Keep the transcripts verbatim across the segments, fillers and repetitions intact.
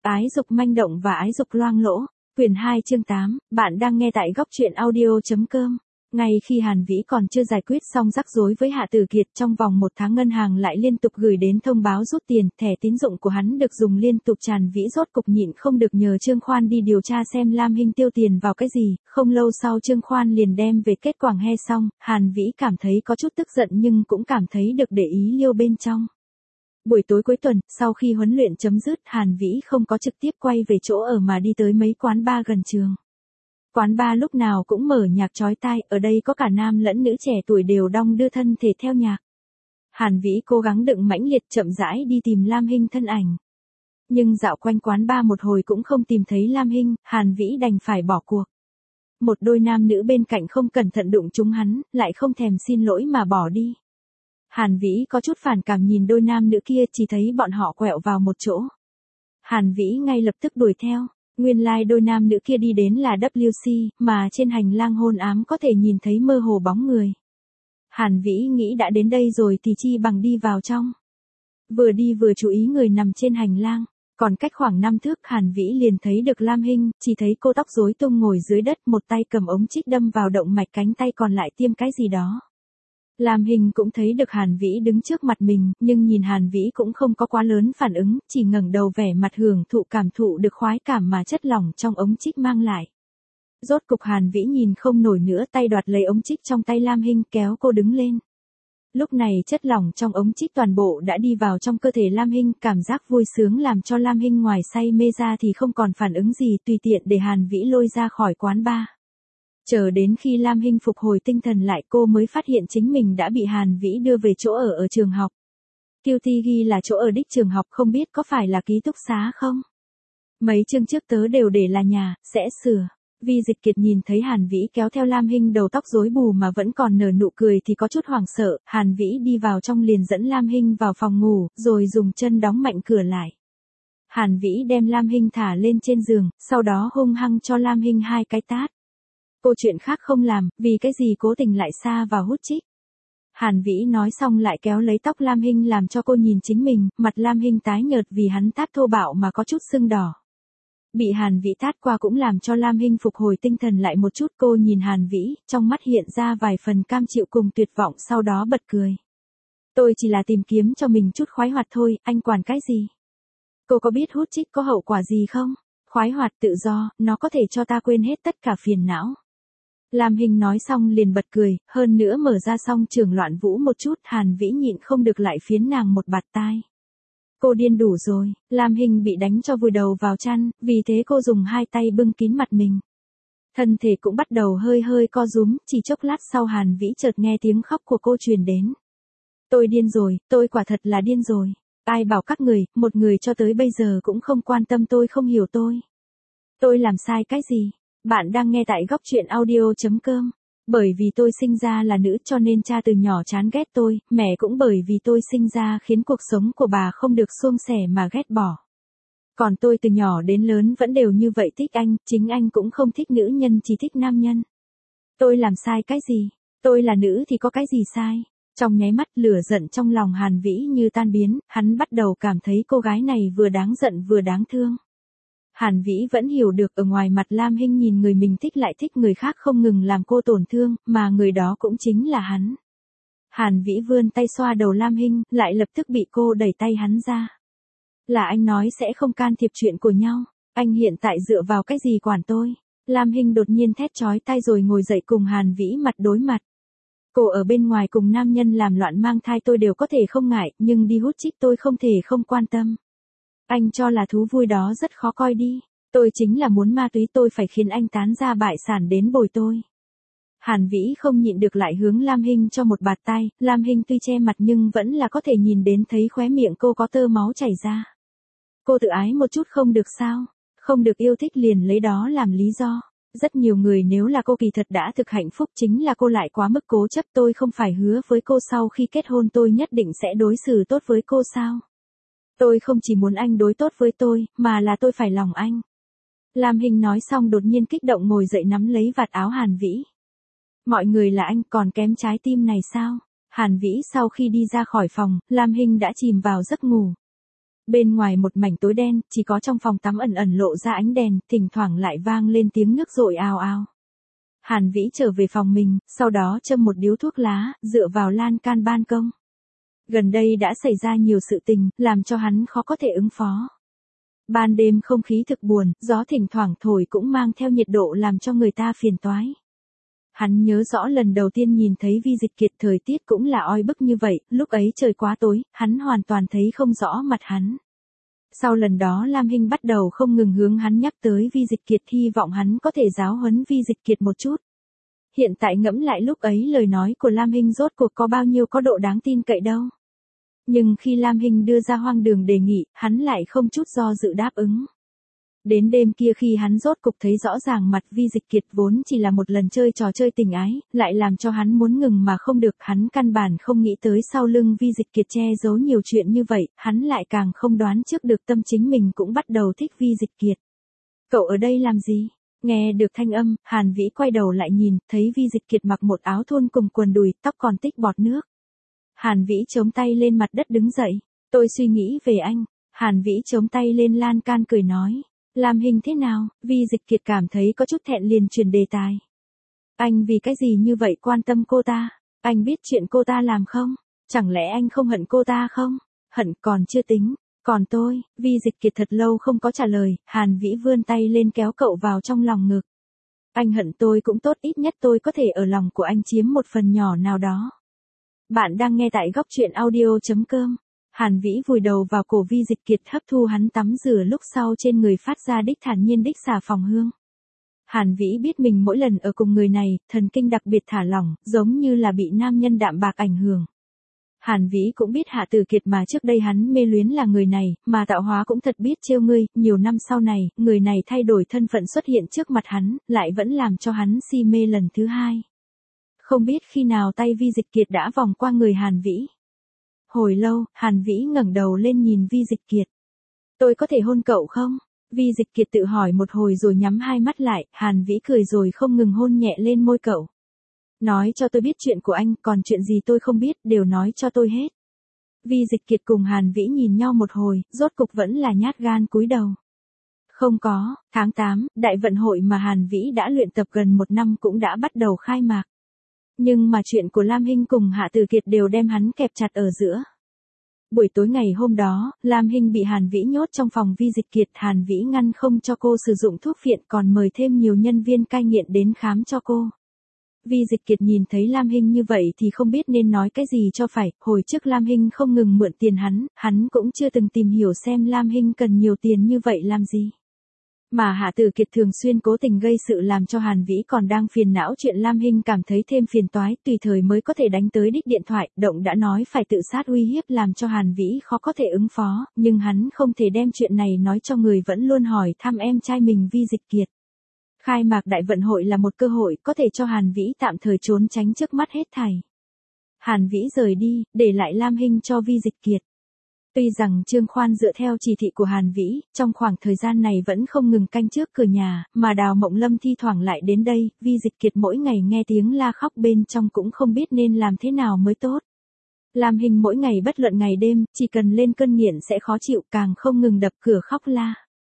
Ái dục manh động và ái dục loang lỗ. Quyển hai chương tám, bạn đang nghe tại góc truyện audio.com. Ngay khi Hàn Vĩ còn chưa giải quyết xong rắc rối với Hạ Tử Kiệt, trong vòng một tháng ngân hàng lại liên tục gửi đến thông báo rút tiền, thẻ tín dụng của hắn được dùng liên tục. Hàn Vĩ rốt cục nhịn không được nhờ Trương Khoan đi điều tra xem Lam Hinh tiêu tiền vào cái gì. Không lâu sau Trương Khoan liền đem về kết quả nghe xong, Hàn Vĩ cảm thấy có chút tức giận nhưng cũng cảm thấy được để ý liêu bên trong. Buổi tối cuối tuần, sau khi huấn luyện chấm dứt, Hàn Vĩ không có trực tiếp quay về chỗ ở mà đi tới mấy quán bar gần trường. Quán bar lúc nào cũng mở nhạc chói tai, ở đây có cả nam lẫn nữ trẻ tuổi đều đong đưa thân thể theo nhạc. Hàn Vĩ cố gắng đựng mãnh liệt chậm rãi đi tìm Lam Hinh thân ảnh. Nhưng dạo quanh quán bar một hồi cũng không tìm thấy Lam Hinh, Hàn Vĩ đành phải bỏ cuộc. Một đôi nam nữ bên cạnh không cẩn thận đụng trúng hắn, lại không thèm xin lỗi mà bỏ đi. Hàn Vĩ có chút phản cảm nhìn đôi nam nữ kia, chỉ thấy bọn họ quẹo vào một chỗ. Hàn Vĩ ngay lập tức đuổi theo. Nguyên lai like đôi nam nữ kia đi đến là W C, mà trên hành lang hôn ám có thể nhìn thấy mơ hồ bóng người. Hàn Vĩ nghĩ đã đến đây rồi thì chi bằng đi vào trong. Vừa đi vừa chú ý người nằm trên hành lang. Còn cách khoảng năm thước, Hàn Vĩ liền thấy được Lam Hinh, chỉ thấy cô tóc rối tung ngồi dưới đất, một tay cầm ống trích đâm vào động mạch, cánh tay còn lại tiêm cái gì đó. Lam Hinh cũng thấy được Hàn Vĩ đứng trước mặt mình, nhưng nhìn Hàn Vĩ cũng không có quá lớn phản ứng, chỉ ngẩng đầu vẻ mặt hưởng thụ cảm thụ được khoái cảm mà chất lỏng trong ống trích mang lại. Rốt cục Hàn Vĩ nhìn không nổi nữa, tay đoạt lấy ống trích trong tay Lam Hinh, kéo cô đứng lên. Lúc này chất lỏng trong ống trích toàn bộ đã đi vào trong cơ thể Lam Hinh, cảm giác vui sướng làm cho Lam Hinh ngoài say mê ra thì không còn phản ứng gì, tùy tiện để Hàn Vĩ lôi ra khỏi quán bar. Chờ đến khi Lam Hinh phục hồi tinh thần lại, cô mới phát hiện chính mình đã bị Hàn Vĩ đưa về chỗ ở ở trường học. Q T ghi là chỗ ở đích trường học, không biết có phải là ký túc xá không? Mấy chương trước tớ đều để là nhà, sẽ sửa. Vi Dịch Kiệt nhìn thấy Hàn Vĩ kéo theo Lam Hinh đầu tóc rối bù mà vẫn còn nở nụ cười thì có chút hoảng sợ. Hàn Vĩ đi vào trong liền dẫn Lam Hinh vào phòng ngủ, rồi dùng chân đóng mạnh cửa lại. Hàn Vĩ đem Lam Hinh thả lên trên giường, sau đó hung hăng cho Lam Hinh hai cái tát. Cô chuyện khác không làm, vì cái gì cố tình lại xa vào hút chích. Hàn Vĩ nói xong lại kéo lấy tóc Lam Hinh làm cho cô nhìn chính mình, mặt Lam Hinh tái nhợt vì hắn tát thô bạo mà có chút sưng đỏ. Bị Hàn Vĩ tát qua cũng làm cho Lam Hinh phục hồi tinh thần lại một chút, cô nhìn Hàn Vĩ, trong mắt hiện ra vài phần cam chịu cùng tuyệt vọng, sau đó bật cười. Tôi chỉ là tìm kiếm cho mình chút khoái hoạt thôi, anh quản cái gì? Cô có biết hút chích có hậu quả gì không? Khoái hoạt tự do, nó có thể cho ta quên hết tất cả phiền não. Lam Hinh nói xong liền bật cười, hơn nữa mở ra xong trường loạn vũ một chút, Hàn Vĩ nhịn không được lại phiến nàng một bạt tai. Cô điên đủ rồi, Lam Hinh bị đánh cho vùi đầu vào chăn, vì thế cô dùng hai tay bưng kín mặt mình. Thân thể cũng bắt đầu hơi hơi co rúm, chỉ chốc lát sau Hàn Vĩ chợt nghe tiếng khóc của cô truyền đến. Tôi điên rồi, tôi quả thật là điên rồi. Ai bảo các người, một người cho tới bây giờ cũng không quan tâm tôi, không hiểu tôi. Tôi làm sai cái gì? Bạn đang nghe tại góc truyện audio.com. Bởi vì tôi sinh ra là nữ cho nên cha từ nhỏ chán ghét tôi, mẹ cũng bởi vì tôi sinh ra khiến cuộc sống của bà không được suôn sẻ mà ghét bỏ. Còn tôi từ nhỏ đến lớn vẫn đều như vậy, thích anh, chính anh cũng không thích nữ nhân, chỉ thích nam nhân. Tôi làm sai cái gì? Tôi là nữ thì có cái gì sai? Trong nháy mắt lửa giận trong lòng Hàn Vĩ như tan biến, hắn bắt đầu cảm thấy cô gái này vừa đáng giận vừa đáng thương. Hàn Vĩ vẫn hiểu được ở ngoài mặt Lam Hinh nhìn người mình thích lại thích người khác không ngừng làm cô tổn thương, mà người đó cũng chính là hắn. Hàn Vĩ vươn tay xoa đầu Lam Hinh, lại lập tức bị cô đẩy tay hắn ra. Là anh nói sẽ không can thiệp chuyện của nhau, anh hiện tại dựa vào cái gì quản tôi? Lam Hinh đột nhiên thét chói tai rồi ngồi dậy cùng Hàn Vĩ mặt đối mặt. Cô ở bên ngoài cùng nam nhân làm loạn mang thai tôi đều có thể không ngại, nhưng đi hút chích tôi không thể không quan tâm. Anh cho là thú vui đó rất khó coi đi. Tôi chính là muốn ma túy, tôi phải khiến anh tán ra bại sản đến bồi tôi. Hàn Vĩ không nhịn được lại hướng Lam Hinh cho một bạt tai, Lam Hinh tuy che mặt nhưng vẫn là có thể nhìn đến thấy khóe miệng cô có tơ máu chảy ra. Cô tự ái một chút không được sao? Không được yêu thích liền lấy đó làm lý do. Rất nhiều người nếu là cô kỳ thật đã thực hạnh phúc, chính là cô lại quá mức cố chấp. Tôi không phải hứa với cô sau khi kết hôn tôi nhất định sẽ đối xử tốt với cô sao? Tôi không chỉ muốn anh đối tốt với tôi, mà là tôi phải lòng anh. Lam Hinh nói xong đột nhiên kích động ngồi dậy nắm lấy vạt áo Hàn Vĩ. Mọi người là anh còn kém trái tim này sao? Hàn Vĩ sau khi đi ra khỏi phòng, Lam Hinh đã chìm vào giấc ngủ. Bên ngoài một mảnh tối đen, chỉ có trong phòng tắm ẩn ẩn lộ ra ánh đèn, thỉnh thoảng lại vang lên tiếng nước rội ào ào. Hàn Vĩ trở về phòng mình, sau đó châm một điếu thuốc lá, dựa vào lan can ban công. Gần đây đã xảy ra nhiều sự tình, làm cho hắn khó có thể ứng phó. Ban đêm không khí thực buồn, gió thỉnh thoảng thổi cũng mang theo nhiệt độ làm cho người ta phiền toái. Hắn nhớ rõ lần đầu tiên nhìn thấy Vi Dịch Kiệt thời tiết cũng là oi bức như vậy, lúc ấy trời quá tối, hắn hoàn toàn thấy không rõ mặt hắn. Sau lần đó Lam Hinh bắt đầu không ngừng hướng hắn nhắc tới Vi Dịch Kiệt, hy vọng hắn có thể giáo huấn Vi Dịch Kiệt một chút. Hiện tại ngẫm lại lúc ấy lời nói của Lam Hinh rốt cuộc có bao nhiêu có độ đáng tin cậy đâu. Nhưng khi Lam Hinh đưa ra hoang đường đề nghị, hắn lại không chút do dự đáp ứng. Đến đêm kia khi hắn rốt cục thấy rõ ràng mặt Vi Dịch Kiệt vốn chỉ là một lần chơi trò chơi tình ái, lại làm cho hắn muốn ngừng mà không được, hắn căn bản không nghĩ tới sau lưng Vi Dịch Kiệt che giấu nhiều chuyện như vậy, hắn lại càng không đoán trước được tâm chính mình cũng bắt đầu thích Vi Dịch Kiệt. Cậu ở đây làm gì? Nghe được thanh âm, Hàn Vĩ quay đầu lại nhìn, thấy Vi Dịch Kiệt mặc một áo thun cùng quần đùi, tóc còn tích bọt nước. Hàn Vĩ chống tay lên mặt đất đứng dậy, tôi suy nghĩ về anh. Hàn Vĩ chống tay lên lan can cười nói. Lam Hinh thế nào? Vi Dịch Kiệt cảm thấy có chút thẹn liền chuyển đề tài. Anh vì cái gì như vậy quan tâm cô ta? Anh biết chuyện cô ta làm không? Chẳng lẽ anh không hận cô ta không? Hận còn chưa tính, còn tôi. Vi Dịch Kiệt thật lâu không có trả lời, Hàn Vĩ vươn tay lên kéo cậu vào trong lòng ngực. Anh hận tôi cũng tốt, ít nhất tôi có thể ở lòng của anh chiếm một phần nhỏ nào đó. Bạn đang nghe tại góc truyện audio chấm com. Hàn Vĩ vùi đầu vào cổ Vi Dịch Kiệt, hấp thu hắn tắm rửa lúc sau trên người phát ra đích thản nhiên đích xà phòng hương. Hàn Vĩ biết mình mỗi lần ở cùng người này, thần kinh đặc biệt thả lỏng, giống như là bị nam nhân đạm bạc ảnh hưởng. Hàn Vĩ cũng biết Hạ Tử Kiệt mà trước đây hắn mê luyến là người này, mà Tạo Hóa cũng thật biết trêu ngươi, nhiều năm sau này, người này thay đổi thân phận xuất hiện trước mặt hắn, lại vẫn làm cho hắn si mê lần thứ hai. Không biết khi nào tay Vi Dịch Kiệt đã vòng qua người Hàn Vĩ. Hồi lâu, Hàn Vĩ ngẩng đầu lên nhìn Vi Dịch Kiệt. Tôi có thể hôn cậu không? Vi Dịch Kiệt tự hỏi một hồi rồi nhắm hai mắt lại, Hàn Vĩ cười rồi không ngừng hôn nhẹ lên môi cậu. Nói cho tôi biết chuyện của anh, còn chuyện gì tôi không biết, đều nói cho tôi hết. Vi Dịch Kiệt cùng Hàn Vĩ nhìn nhau một hồi, rốt cục vẫn là nhát gan cúi đầu. Không có, tháng tám, đại vận hội mà Hàn Vĩ đã luyện tập gần một năm cũng đã bắt đầu khai mạc. Nhưng mà chuyện của Lam Hinh cùng Hạ Tử Kiệt đều đem hắn kẹp chặt ở giữa. Buổi tối ngày hôm đó, Lam Hinh bị Hàn Vĩ nhốt trong phòng Vi Dịch Kiệt, Hàn Vĩ ngăn không cho cô sử dụng thuốc phiện, còn mời thêm nhiều nhân viên cai nghiện đến khám cho cô. Vi Dịch Kiệt nhìn thấy Lam Hinh như vậy thì không biết nên nói cái gì cho phải, hồi trước Lam Hinh không ngừng mượn tiền hắn, hắn cũng chưa từng tìm hiểu xem Lam Hinh cần nhiều tiền như vậy làm gì. Mà Hạ Tử Kiệt thường xuyên cố tình gây sự làm cho Hàn Vĩ còn đang phiền não chuyện Lam Hinh cảm thấy thêm phiền toái, tùy thời mới có thể đánh tới đích điện thoại, động đã nói phải tự sát uy hiếp làm cho Hàn Vĩ khó có thể ứng phó, nhưng hắn không thể đem chuyện này nói cho người vẫn luôn hỏi thăm em trai mình Vi Dịch Kiệt. Khai mạc đại vận hội là một cơ hội có thể cho Hàn Vĩ tạm thời trốn tránh trước mắt hết thảy. Hàn Vĩ rời đi, để lại Lam Hinh cho Vi Dịch Kiệt. Tuy rằng Trương Khoan dựa theo chỉ thị của Hàn Vĩ, trong khoảng thời gian này vẫn không ngừng canh trước cửa nhà, mà Đào Mộng Lâm thi thoảng lại đến đây, Vi Dịch Kiệt mỗi ngày nghe tiếng la khóc bên trong cũng không biết nên làm thế nào mới tốt. Lam Hinh mỗi ngày bất luận ngày đêm, chỉ cần lên cơn nghiện sẽ khó chịu, càng không ngừng đập cửa khóc la.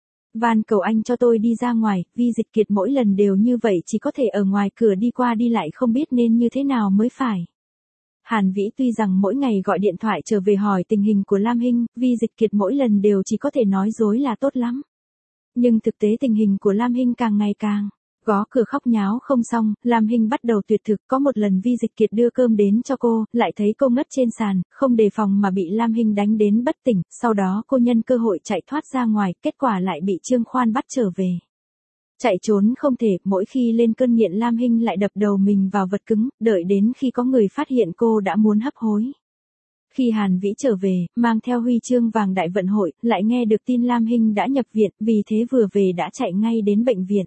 Van cầu anh cho tôi đi ra ngoài, Vi Dịch Kiệt mỗi lần đều như vậy, chỉ có thể ở ngoài cửa đi qua đi lại không biết nên như thế nào mới phải. Hàn Vĩ tuy rằng mỗi ngày gọi điện thoại trở về hỏi tình hình của Lam Hinh, Vi Dịch Kiệt mỗi lần đều chỉ có thể nói dối là tốt lắm. Nhưng thực tế tình hình của Lam Hinh càng ngày càng gõ cửa khóc nháo không xong, Lam Hinh bắt đầu tuyệt thực, có một lần Vi Dịch Kiệt đưa cơm đến cho cô, lại thấy cô ngất trên sàn, không đề phòng mà bị Lam Hinh đánh đến bất tỉnh, sau đó cô nhân cơ hội chạy thoát ra ngoài, kết quả lại bị Trương Khoan bắt trở về. Chạy trốn không thể, mỗi khi lên cơn nghiện Lam Hinh lại đập đầu mình vào vật cứng, đợi đến khi có người phát hiện cô đã muốn hấp hối. Khi Hàn Vĩ trở về, mang theo huy chương vàng đại vận hội, lại nghe được tin Lam Hinh đã nhập viện, vì thế vừa về đã chạy ngay đến bệnh viện.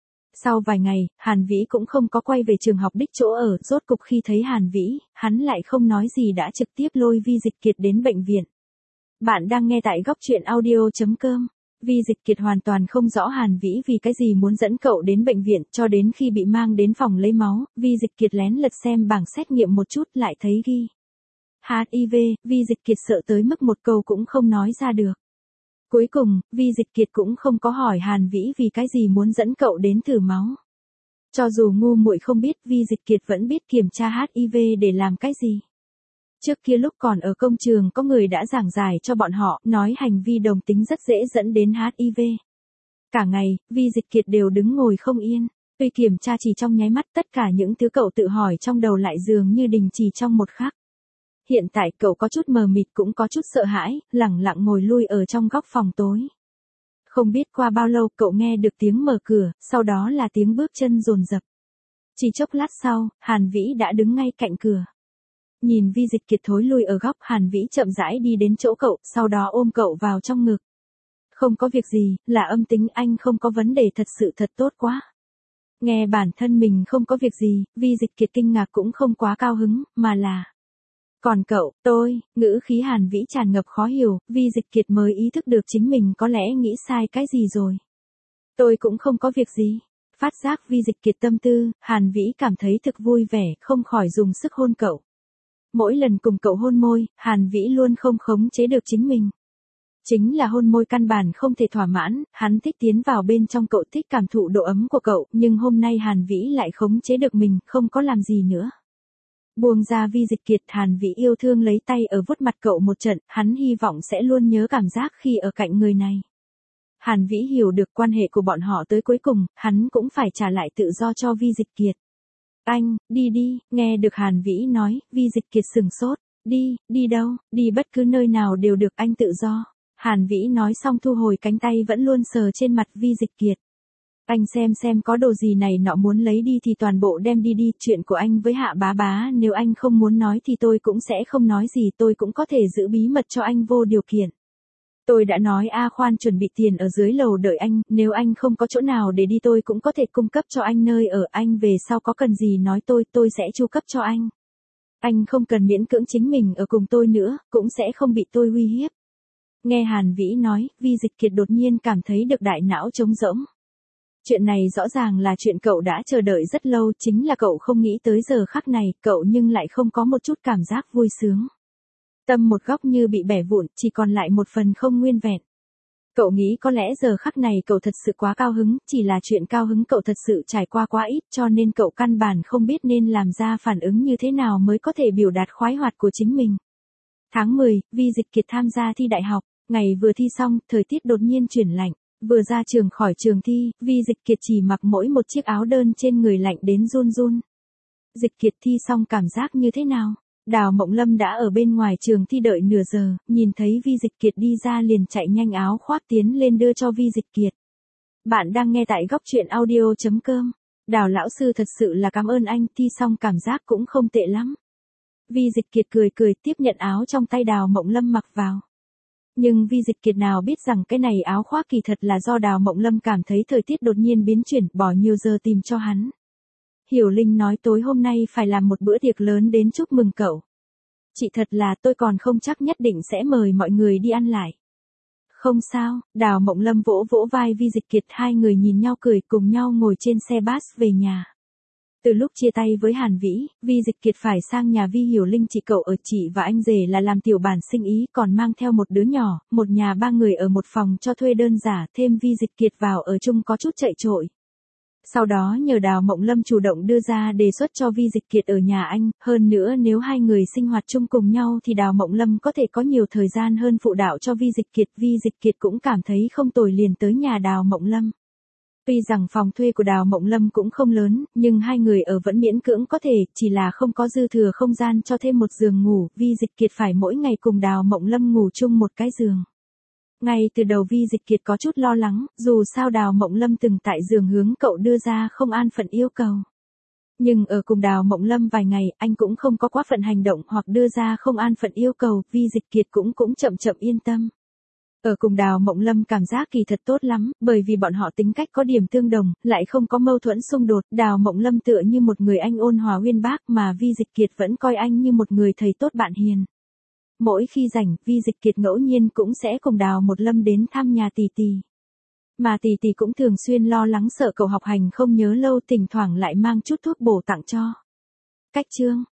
Sau vài ngày, Hàn Vĩ cũng không có quay về trường học đích chỗ ở, rốt cục khi thấy Hàn Vĩ, hắn lại không nói gì đã trực tiếp lôi Vi Dịch Kiệt đến bệnh viện. Bạn đang nghe tại góc truyện audio chấm com. Vi Dịch Kiệt hoàn toàn không rõ Hàn Vĩ vì cái gì muốn dẫn cậu đến bệnh viện, cho đến khi bị mang đến phòng lấy máu, Vi Dịch Kiệt lén lật xem bảng xét nghiệm một chút lại thấy ghi H I V, Vi Dịch Kiệt sợ tới mức một câu cũng không nói ra được. Cuối cùng, Vi Dịch Kiệt cũng không có hỏi Hàn Vĩ vì cái gì muốn dẫn cậu đến thử máu. Cho dù ngu muội không biết, Vi Dịch Kiệt vẫn biết kiểm tra hát i vê để làm cái gì. Trước kia lúc còn ở công trường có người đã giảng giải cho bọn họ, nói hành vi đồng tính rất dễ dẫn đến hát i vê. Cả ngày, Vi Dịch Kiệt đều đứng ngồi không yên. Tuy kiểm tra chỉ trong nháy mắt, tất cả những thứ cậu tự hỏi trong đầu lại dường như đình chỉ trong một khắc. Hiện tại cậu có chút mờ mịt cũng có chút sợ hãi, lẳng lặng ngồi lui ở trong góc phòng tối. Không biết qua bao lâu cậu nghe được tiếng mở cửa, sau đó là tiếng bước chân dồn dập. Chỉ chốc lát sau, Hàn Vĩ đã đứng ngay cạnh cửa. Nhìn Vi Dịch Kiệt thối lui ở góc, Hàn Vĩ chậm rãi đi đến chỗ cậu, sau đó ôm cậu vào trong ngực. Không có việc gì, là âm tính, anh không có vấn đề, thật sự thật tốt quá. Nghe bản thân mình không có việc gì, Vi Dịch Kiệt kinh ngạc cũng không quá cao hứng, mà là... Còn cậu, tôi, ngữ khí Hàn Vĩ tràn ngập khó hiểu, Vi Dịch Kiệt mới ý thức được chính mình có lẽ nghĩ sai cái gì rồi. Tôi cũng không có việc gì. Phát giác Vi Dịch Kiệt tâm tư, Hàn Vĩ cảm thấy thực vui vẻ, không khỏi dùng sức hôn cậu. Mỗi lần cùng cậu hôn môi, Hàn Vĩ luôn không khống chế được chính mình. Chính là hôn môi căn bản không thể thỏa mãn, hắn thích tiến vào bên trong cậu, thích cảm thụ độ ấm của cậu, nhưng hôm nay Hàn Vĩ lại khống chế được mình, không có làm gì nữa. Buông ra Vi Dịch Kiệt, Hàn Vĩ yêu thương lấy tay ở vuốt mặt cậu một trận, hắn hy vọng sẽ luôn nhớ cảm giác khi ở cạnh người này. Hàn Vĩ hiểu được quan hệ của bọn họ tới cuối cùng, hắn cũng phải trả lại tự do cho Vi Dịch Kiệt. Anh, đi đi, nghe được Hàn Vĩ nói, Vi Dịch Kiệt sừng sốt. Đi, đi đâu, đi bất cứ nơi nào đều được, anh tự do. Hàn Vĩ nói xong thu hồi cánh tay vẫn luôn sờ trên mặt Vi Dịch Kiệt. Anh xem xem có đồ gì này nọ muốn lấy đi thì toàn bộ đem đi đi, chuyện của anh với Hạ bá bá nếu anh không muốn nói thì tôi cũng sẽ không nói gì, tôi cũng có thể giữ bí mật cho anh vô điều kiện. Tôi đã nói A Khoan chuẩn bị tiền ở dưới lầu đợi anh, nếu anh không có chỗ nào để đi tôi cũng có thể cung cấp cho anh nơi ở, anh về sau có cần gì nói tôi, tôi sẽ chu cấp cho anh. Anh không cần miễn cưỡng chính mình ở cùng tôi nữa, cũng sẽ không bị tôi uy hiếp. Nghe Hàn Vĩ nói, Vi Dịch Kiệt đột nhiên cảm thấy được đại não trống rỗng. Chuyện này rõ ràng là chuyện cậu đã chờ đợi rất lâu, chính là cậu không nghĩ tới giờ khắc này, cậu nhưng lại không có một chút cảm giác vui sướng. Tâm một góc như bị bẻ vụn, chỉ còn lại một phần không nguyên vẹn. Cậu nghĩ có lẽ giờ khắc này cậu thật sự quá cao hứng, chỉ là chuyện cao hứng cậu thật sự trải qua quá ít cho nên cậu căn bản không biết nên làm ra phản ứng như thế nào mới có thể biểu đạt khoái hoạt của chính mình. Tháng mười, Vi Dịch Kiệt tham gia thi đại học, ngày vừa thi xong, thời tiết đột nhiên chuyển lạnh. Vừa ra trường khỏi trường thi, Vi Dịch Kiệt chỉ mặc mỗi một chiếc áo đơn trên người lạnh đến run run. Dịch Kiệt thi xong cảm giác như thế nào? Đào Mộng Lâm đã ở bên ngoài trường thi đợi nửa giờ, nhìn thấy Vi Dịch Kiệt đi ra liền chạy nhanh áo khoác tiến lên đưa cho Vi Dịch Kiệt. Bạn đang nghe tại góc truyện audio chấm com. Đào lão sư thật sự là cảm ơn anh, thi xong cảm giác cũng không tệ lắm. Vi Dịch Kiệt cười cười tiếp nhận áo trong tay Đào Mộng Lâm mặc vào. Nhưng Vi Dịch Kiệt nào biết rằng cái này áo khoác kỳ thật là do Đào Mộng Lâm cảm thấy thời tiết đột nhiên biến chuyển, bỏ nhiều giờ tìm cho hắn. Hiểu Linh nói tối hôm nay phải làm một bữa tiệc lớn đến chúc mừng cậu. Chị thật là tôi còn không chắc nhất định sẽ mời mọi người đi ăn lại. Không sao, Đào Mộng Lâm vỗ vỗ vai Vi Dịch Kiệt, hai người nhìn nhau cười cùng nhau ngồi trên xe bus về nhà. Từ lúc chia tay với Hàn Vĩ, Vi Dịch Kiệt phải sang nhà Vi Hiểu Linh, chị cậu ở, chị và anh rể là làm tiểu bản sinh ý, còn mang theo một đứa nhỏ, một nhà ba người ở một phòng cho thuê đơn giản, thêm Vi Dịch Kiệt vào ở chung có chút chạy trội. Sau đó nhờ Đào Mộng Lâm chủ động đưa ra đề xuất cho Vi Dịch Kiệt ở nhà anh, hơn nữa nếu hai người sinh hoạt chung cùng nhau thì Đào Mộng Lâm có thể có nhiều thời gian hơn phụ đạo cho Vi Dịch Kiệt, Vi Dịch Kiệt cũng cảm thấy không tồi liền tới nhà Đào Mộng Lâm. Tuy rằng phòng thuê của Đào Mộng Lâm cũng không lớn, nhưng hai người ở vẫn miễn cưỡng có thể, chỉ là không có dư thừa không gian cho thêm một giường ngủ, Vi Dịch Kiệt phải mỗi ngày cùng Đào Mộng Lâm ngủ chung một cái giường. Ngay từ đầu Vi Dịch Kiệt có chút lo lắng, dù sao Đào Mộng Lâm từng tại giường hướng cậu đưa ra không an phận yêu cầu. Nhưng ở cùng Đào Mộng Lâm vài ngày, anh cũng không có quá phận hành động hoặc đưa ra không an phận yêu cầu, Vi Dịch Kiệt cũng cũng chậm chậm yên tâm. Ở cùng Đào Mộng Lâm cảm giác kỳ thật tốt lắm, bởi vì bọn họ tính cách có điểm tương đồng, lại không có mâu thuẫn xung đột, Đào Mộng Lâm tựa như một người anh ôn hòa uyên bác mà Vi Dịch Kiệt vẫn coi anh như một người thầy tốt bạn hiền. Mỗi khi rảnh, Vi Dịch Kiệt ngẫu nhiên cũng sẽ cùng Đào Mộng Lâm đến thăm nhà tỷ tỷ. Mà tỷ tỷ cũng thường xuyên lo lắng sợ cậu học hành không nhớ lâu, thỉnh thoảng lại mang chút thuốc bổ tặng cho. Cách chương